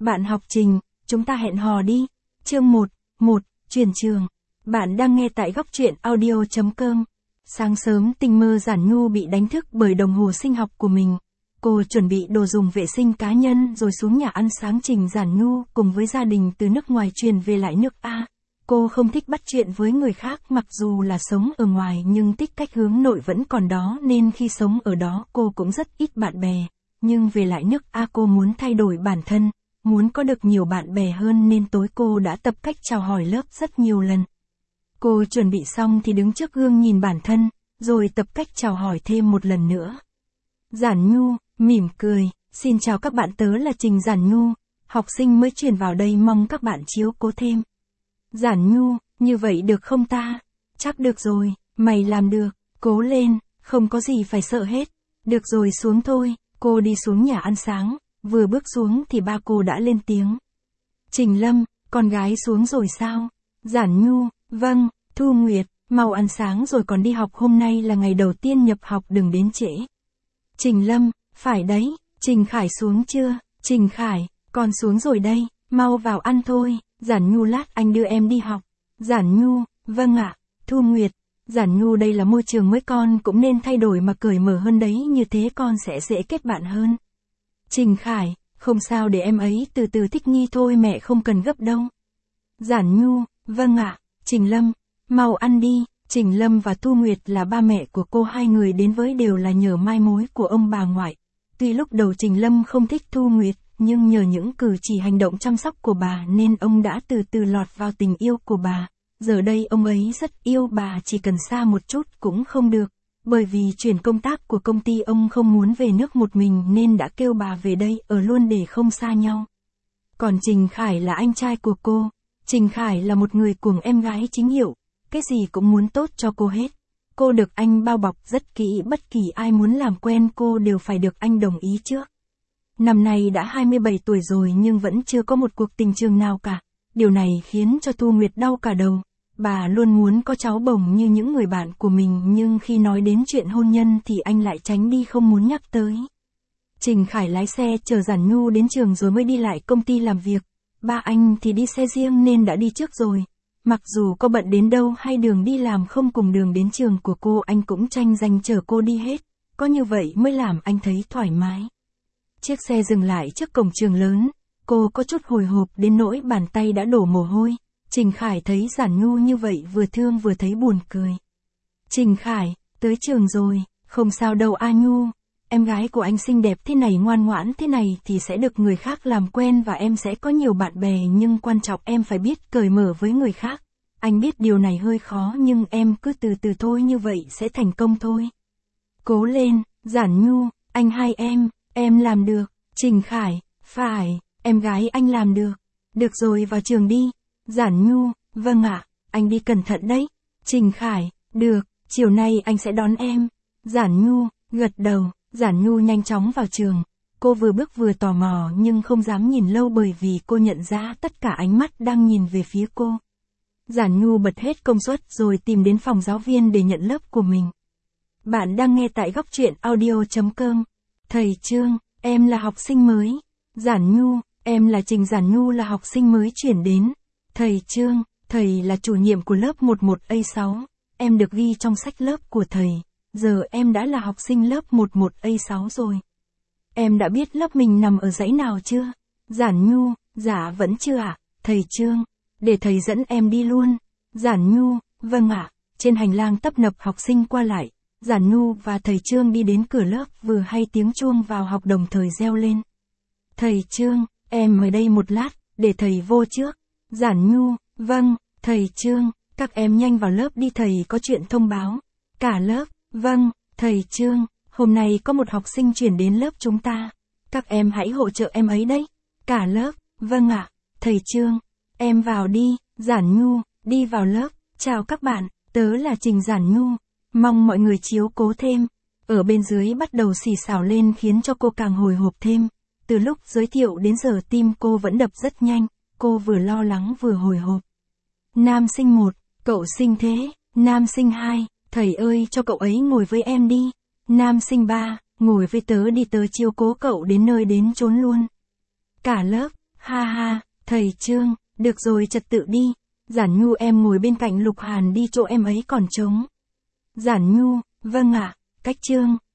Bạn học Trình, chúng ta hẹn hò đi. Chương 1, chuyển trường. Bạn đang nghe tại góc truyện audio.com. Sáng sớm Tinh Mơ Giản Nhu bị đánh thức bởi đồng hồ sinh học của mình. Cô chuẩn bị đồ dùng vệ sinh cá nhân rồi xuống nhà ăn sáng. Trình Giản Nhu cùng với gia đình từ nước ngoài truyền về lại nước A. Cô không thích bắt chuyện với người khác, mặc dù là sống ở ngoài nhưng tích cách hướng nội vẫn còn đó, nên khi sống ở đó cô cũng rất ít bạn bè. Nhưng về lại nước A cô muốn thay đổi bản thân, muốn có được nhiều bạn bè hơn nên tối cô đã tập cách chào hỏi lớp rất nhiều lần. Cô chuẩn bị xong thì đứng trước gương nhìn bản thân, rồi tập cách chào hỏi thêm một lần nữa. Giản Nhu, mỉm cười, xin chào các bạn, tớ là Trình Giản Nhu, học sinh mới chuyển vào đây, mong các bạn chiếu cố thêm. Giản Nhu, như vậy được không ta? Chắc được rồi, mày làm được, cố lên, không có gì phải sợ hết. Được rồi, xuống thôi. Cô đi xuống nhà ăn sáng, vừa bước xuống thì ba cô đã lên tiếng. Trình Lâm, con gái xuống rồi sao? Giản Nhu, vâng. Thu Nguyệt, mau ăn sáng rồi còn đi học, hôm nay là ngày đầu tiên nhập học, đừng đến trễ. Trình Lâm, phải đấy. Trình Khải xuống chưa? Trình Khải, con xuống rồi đây, mau vào ăn thôi. Giản Nhu, lát anh đưa em đi học. Giản Nhu, vâng ạ. Thu Nguyệt, Giản Nhu, đây là môi trường mới, con cũng nên thay đổi mà cởi mở hơn đấy, như thế con sẽ dễ kết bạn hơn. Trình Khải, không sao, để em ấy từ từ thích nghi thôi, mẹ không cần gấp đâu. Giản Nhu, vâng ạ. Trình Lâm, mau ăn đi. Trình Lâm và Thu Nguyệt là ba mẹ của cô, hai người đến với đều là nhờ mai mối của ông bà ngoại. Tuy lúc đầu Trình Lâm không thích Thu Nguyệt, nhưng nhờ những cử chỉ hành động chăm sóc của bà nên ông đã từ từ lọt vào tình yêu của bà. Giờ đây ông ấy rất yêu bà, chỉ cần xa một chút cũng không được. Bởi vì chuyển công tác của công ty, ông không muốn về nước một mình nên đã kêu bà về đây ở luôn để không xa nhau. Còn Trình Khải là anh trai của cô. Trình Khải là một người cuồng em gái chính hiệu, cái gì cũng muốn tốt cho cô hết. Cô được anh bao bọc rất kỹ, bất kỳ ai muốn làm quen cô đều phải được anh đồng ý trước. Năm nay đã 27 tuổi rồi nhưng vẫn chưa có một cuộc tình trường nào cả. Điều này khiến cho Thu Nguyệt đau cả đầu. Bà luôn muốn có cháu bồng như những người bạn của mình, nhưng khi nói đến chuyện hôn nhân thì anh lại tránh đi, không muốn nhắc tới. Trình Khải lái xe chở Giản Nhu đến trường rồi mới đi lại công ty làm việc. Ba anh thì đi xe riêng nên đã đi trước rồi. Mặc dù có bận đến đâu hay đường đi làm không cùng đường đến trường của cô, anh cũng tranh giành chở cô đi hết. Có như vậy mới làm anh thấy thoải mái. Chiếc xe dừng lại trước cổng trường lớn. Cô có chút hồi hộp đến nỗi bàn tay đã đổ mồ hôi. Trình Khải thấy Giản Nhu như vậy vừa thương vừa thấy buồn cười. Trình Khải, tới trường rồi, không sao đâu A Nhu. Em gái của anh xinh đẹp thế này, ngoan ngoãn thế này thì sẽ được người khác làm quen và em sẽ có nhiều bạn bè, nhưng quan trọng em phải biết cởi mở với người khác. Anh biết điều này hơi khó nhưng em cứ từ từ thôi, như vậy sẽ thành công thôi. Cố lên, Giản Nhu, anh hai em làm được. Trình Khải, phải, em gái anh làm được. Được rồi, vào trường đi. Giản Nhu, vâng ạ, anh đi cẩn thận đấy. Trình Khải, được, chiều nay anh sẽ đón em. Giản Nhu, gật đầu. Giản Nhu nhanh chóng vào trường. Cô vừa bước vừa tò mò nhưng không dám nhìn lâu bởi vì cô nhận ra tất cả ánh mắt đang nhìn về phía cô. Giản Nhu bật hết công suất rồi tìm đến phòng giáo viên để nhận lớp của mình. Bạn đang nghe tại góc truyện audio.com. Thầy Trương, em là học sinh mới. Giản Nhu, em là Trình Giản Nhu, là học sinh mới chuyển đến. Thầy Trương, thầy là chủ nhiệm của lớp 11A6. Em được ghi trong sách lớp của thầy. Giờ em đã là học sinh lớp 11A6 rồi. Em đã biết lớp mình nằm ở dãy nào chưa? Giản Nhu, dạ vẫn chưa ạ. Thầy Trương, để thầy dẫn em đi luôn. Giản Nhu, vâng ạ. Trên hành lang tấp nập học sinh qua lại, Giản Nhu và thầy Trương đi đến cửa lớp, vừa hay tiếng chuông vào học đồng thời reo lên. Thầy Trương, em ở đây một lát, để thầy vô trước. Giản Nhu, vâng. Thầy Trương, các em nhanh vào lớp đi, thầy có chuyện thông báo. Cả lớp, vâng. Thầy Trương, hôm nay có một học sinh chuyển đến lớp chúng ta. Các em hãy hỗ trợ em ấy đấy. Cả lớp, vâng ạ. Thầy Trương, em vào đi. Giản Nhu, đi vào lớp. Chào các bạn, tớ là Trình Giản Nhu. Mong mọi người chiếu cố thêm. Ở bên dưới bắt đầu xì xào lên khiến cho cô càng hồi hộp thêm. Từ lúc giới thiệu đến giờ tim cô vẫn đập rất nhanh. Cô vừa lo lắng vừa hồi hộp. Nam sinh 1, cậu sinh thế. Nam sinh 2, thầy ơi cho cậu ấy ngồi với em đi. Nam sinh 3, ngồi với tớ đi, tớ chiếu cố cậu đến nơi đến chốn luôn. Cả lớp, Ha ha, thầy Trương, được rồi trật tự đi. Giản Nhu em ngồi bên cạnh Lục Hàn đi chỗ em ấy còn trống. Giản Nhu, vâng ạ, cách Trương.